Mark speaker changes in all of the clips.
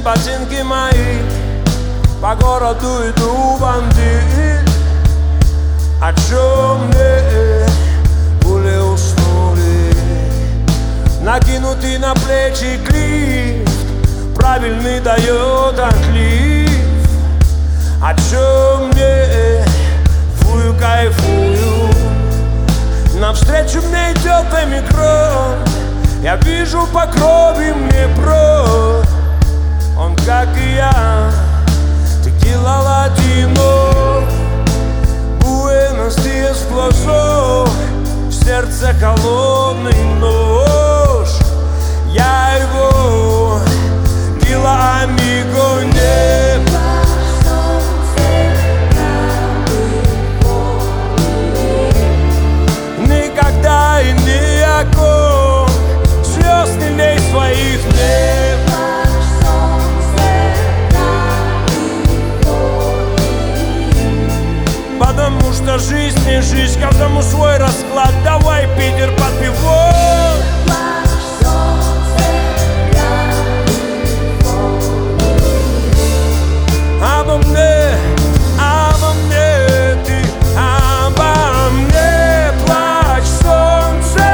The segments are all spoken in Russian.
Speaker 1: ботинки мои, по городу иду бандит. О чем мне пули уснули? Накинутый на плечи клифт правильный дает отлив. О чем мне фую, кайфую? Навстречу мне идет омикрон. Я вижу по крови мне бро. Он, как и я, текила латино. Буэнос Диас в глазах, в сердце холодный нож. Я его мила амиго не. Никогда и ни о ком слез не лей своих не. Потому что жизнь не жизнь, каждому свой расклад. Давай, Питер, под пиво. Обо мне ты, обо мне плачь, солнце.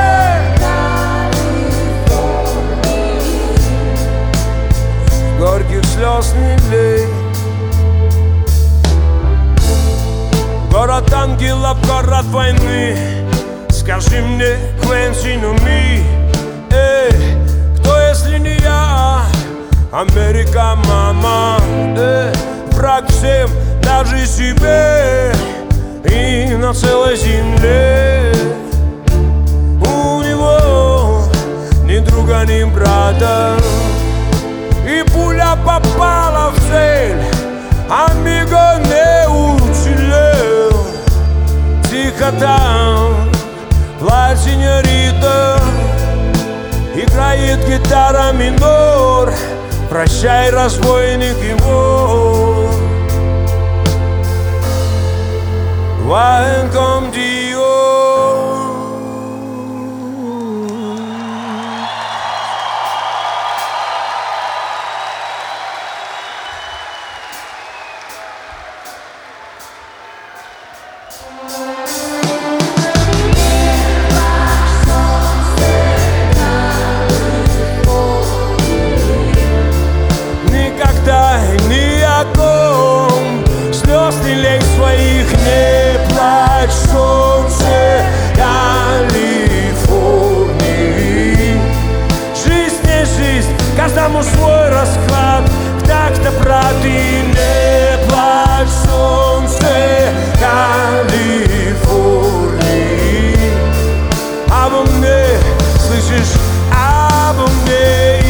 Speaker 1: Горьких слез не лей. Город ангелов, город войны. Скажи мне, Квенси, ну ми. Эй, кто, если не я? Америка, мама. Эй, враг всем, даже себе. И на целой земле. У него ни друга, ни брата. И пуля попала в цель. Амиго не уцелел. Тихо там, ла сеньорита. Играет гитара минор. Прощай, разбойник, его. Welcome to you. Никогда ни о ком слез не лей своих, не плачь, солнце Калифорнии. Жизнь не жизнь, каждому свой расклад. Так-то, брат, и не плачь, солнце Калифорнии. Обо мне, слышишь, обо мне.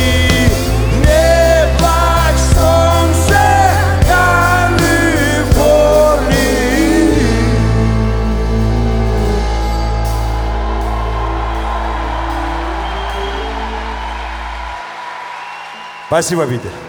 Speaker 1: Спасибо, Питер.